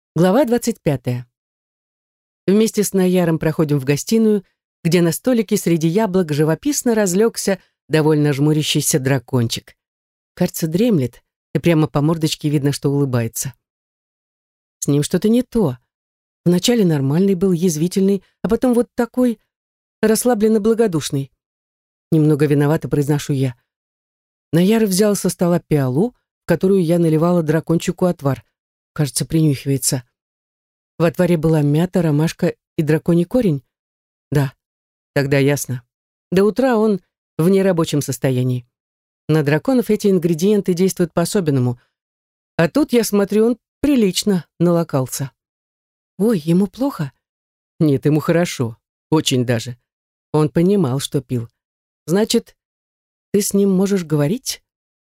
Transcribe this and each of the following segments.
Глава 25. Вместе с Наяром проходим в гостиную, где на столике среди яблок живописно разлегся довольно жмурящийся дракончик. Кажется, дремлет, и прямо по мордочке видно, что улыбается. С ним что-то не то. Вначале нормальный был, язвительный, а потом вот такой расслабленно-благодушный. Немного виновато произношу я. Наяр взял со стола пиалу, в которую я наливала дракончику отвар. Кажется, принюхивается. В отваре была мята, ромашка и драконий корень? Да, тогда ясно. До утра он в нерабочем состоянии. На драконов эти ингредиенты действуют по-особенному. А тут, я смотрю, он прилично налокался. Ой, ему плохо? Нет, ему хорошо. Очень даже. Он понимал, что пил. Значит, ты с ним можешь говорить?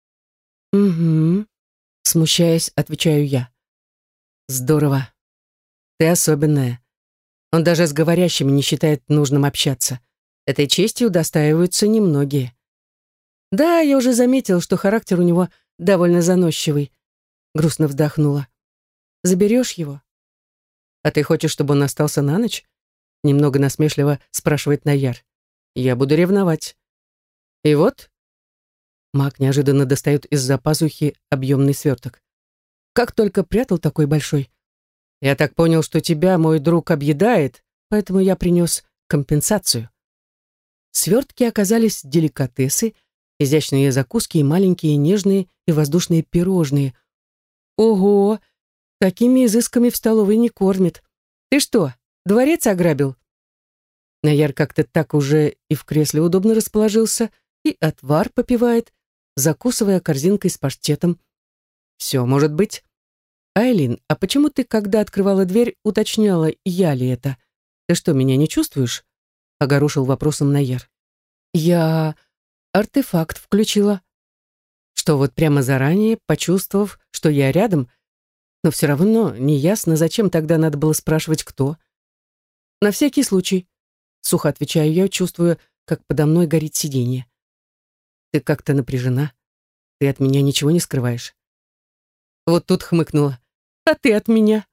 Угу. Смущаясь, отвечаю я. Здорово. Ты особенная. Он даже с говорящими не считает нужным общаться. Этой честью удостаиваются немногие. Да, я уже заметил, что характер у него довольно заносчивый. Грустно вздохнула. Заберешь его? А ты хочешь, чтобы он остался на ночь? Немного насмешливо спрашивает Наяр. Я буду ревновать. И вот... Маг неожиданно достает из-за пазухи объемный сверток. Как только прятал такой большой. Я так понял, что тебя мой друг объедает, поэтому я принес компенсацию. В свертке оказались деликатесы, изящные закуски и маленькие нежные и воздушные пирожные. Ого, такими изысками в столовой не кормят. Ты что, дворец ограбил? Наяр как-то так уже и в кресле удобно расположился, и отвар попивает, закусывая корзинкой с паштетом. Все может быть. Айлин, а почему ты, когда открывала дверь, уточняла, я ли это? Ты что, меня не чувствуешь? Огорошил вопросом Наяр. Я артефакт включила. Что вот прямо заранее, почувствовав, что я рядом, но все равно неясно, зачем тогда надо было спрашивать, кто. На всякий случай, сухо отвечаю я, чувствуя, как подо мной горит сиденье. Ты как-то напряжена. Ты от меня ничего не скрываешь. Вот тут хмыкнула. А ты от меня?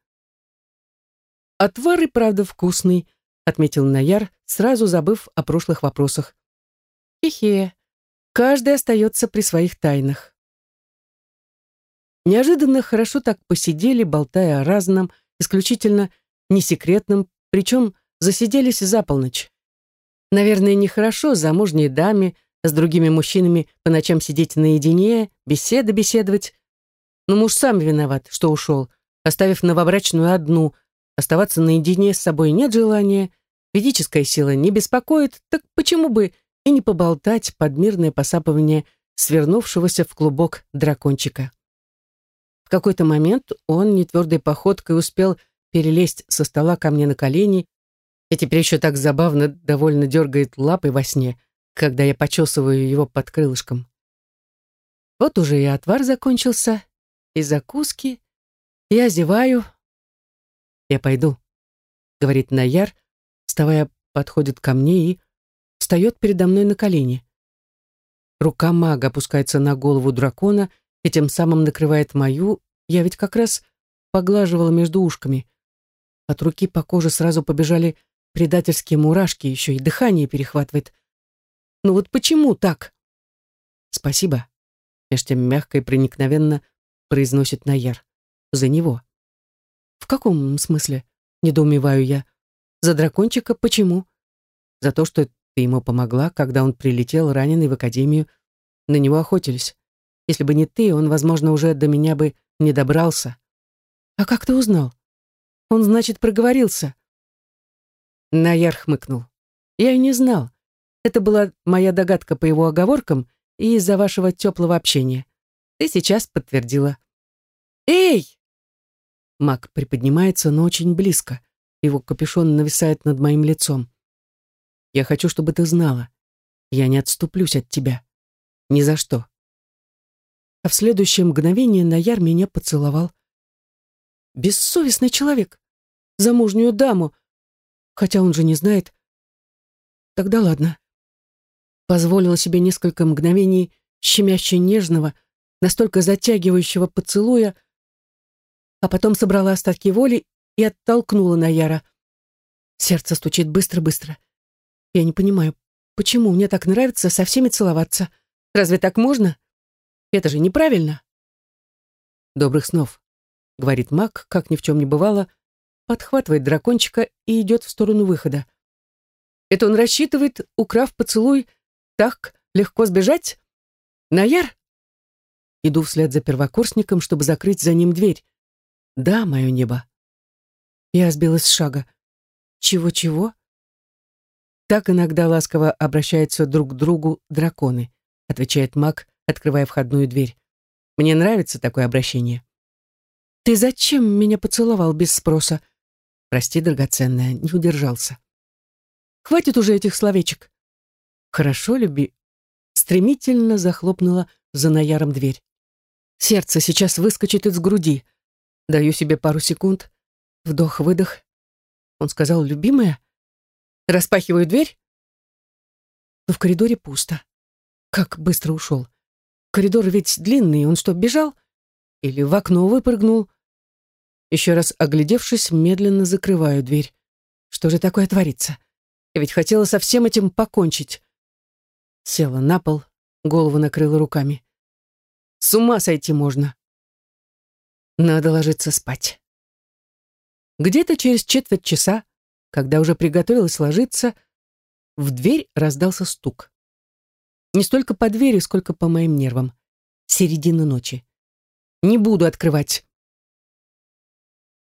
Отвар и правда вкусный, отметил Наяр, сразу забыв о прошлых вопросах. Хе-хе, каждый остается при своих тайнах. Неожиданно хорошо так посидели, болтая о разном, исключительно несекретном, причем засиделись за полночь. Наверное, нехорошо замужней даме с другими мужчинами по ночам сидеть наедине, беседовать. Но муж сам виноват, что ушел, оставив новобрачную одну. Оставаться наедине с собой нет желания, ведическая сила не беспокоит, так почему бы и не поболтать под мирное посапывание свернувшегося в клубок дракончика. В какой-то момент он нетвердой походкой успел перелезть со стола ко мне на колени и теперь еще так забавно довольно дергает лапой во сне, когда я почесываю его под крылышком. Вот уже и отвар закончился, и закуски. Я зеваю. Я пойду, говорит Наяр, вставая, подходит ко мне и встает передо мной на колени. Рука мага опускается на голову дракона и тем самым накрывает мою. Я ведь как раз поглаживала между ушками. От руки по коже сразу побежали предательские мурашки, еще и дыхание перехватывает. Ну вот почему так? Спасибо, меж тем мягко и проникновенно произносит Наяр. За него. В каком смысле? Недоумеваю я. За дракончика почему? За то, что ты ему помогла, когда он прилетел раненый в академию. На него охотились. Если бы не ты, он, возможно, уже до меня бы не добрался. А как ты узнал? Он, значит, проговорился. Наяр хмыкнул. Я и не знал. Это была моя догадка по его оговоркам и из-за вашего теплого общения. Ты сейчас подтвердила. «Эй!» Маг приподнимается, но очень близко. Его капюшон нависает над моим лицом. «Я хочу, чтобы ты знала. Я не отступлюсь от тебя. Ни за что». А в следующее мгновение Наяр меня поцеловал. Бессовестный человек. Замужнюю даму. Хотя он же не знает. Тогда ладно. Позволила себе несколько мгновений щемяще нежного, настолько затягивающего поцелуя, а потом собрала остатки воли и оттолкнула Наяра. Сердце стучит быстро-быстро. Я не понимаю, почему мне так нравится со всеми целоваться. Разве так можно? Это же неправильно. «Добрых снов», — говорит маг, как ни в чем не бывало, подхватывает дракончика и идет в сторону выхода. Это он рассчитывает, украв поцелуй, так легко сбежать? Наяр? Иду вслед за первокурсником, чтобы закрыть за ним дверь. Да, мое небо. Я сбилась с шага. Чего-чего? Так иногда ласково обращаются друг к другу драконы, отвечает маг, открывая входную дверь. Мне нравится такое обращение. Ты зачем меня поцеловал без спроса? Прости, драгоценная, не удержался. Хватит уже этих словечек. Хорошо, люби. Стремительно захлопнула за Наяром дверь. Сердце сейчас выскочит из груди. Даю себе пару секунд. Вдох-выдох. Он сказал: любимая. Распахиваю дверь. Но в коридоре пусто. Как быстро ушел. Коридор ведь длинный. Он что, бежал? Или в окно выпрыгнул? Еще раз оглядевшись, медленно закрываю дверь. Что же такое творится? Я ведь хотела со всем этим покончить. Села на пол, голову накрыла руками. С ума сойти можно. Надо ложиться спать. Где-то через четверть часа, когда уже приготовилась ложиться, в дверь раздался стук. Не столько по двери, сколько по моим нервам. Середина ночи. Не буду открывать.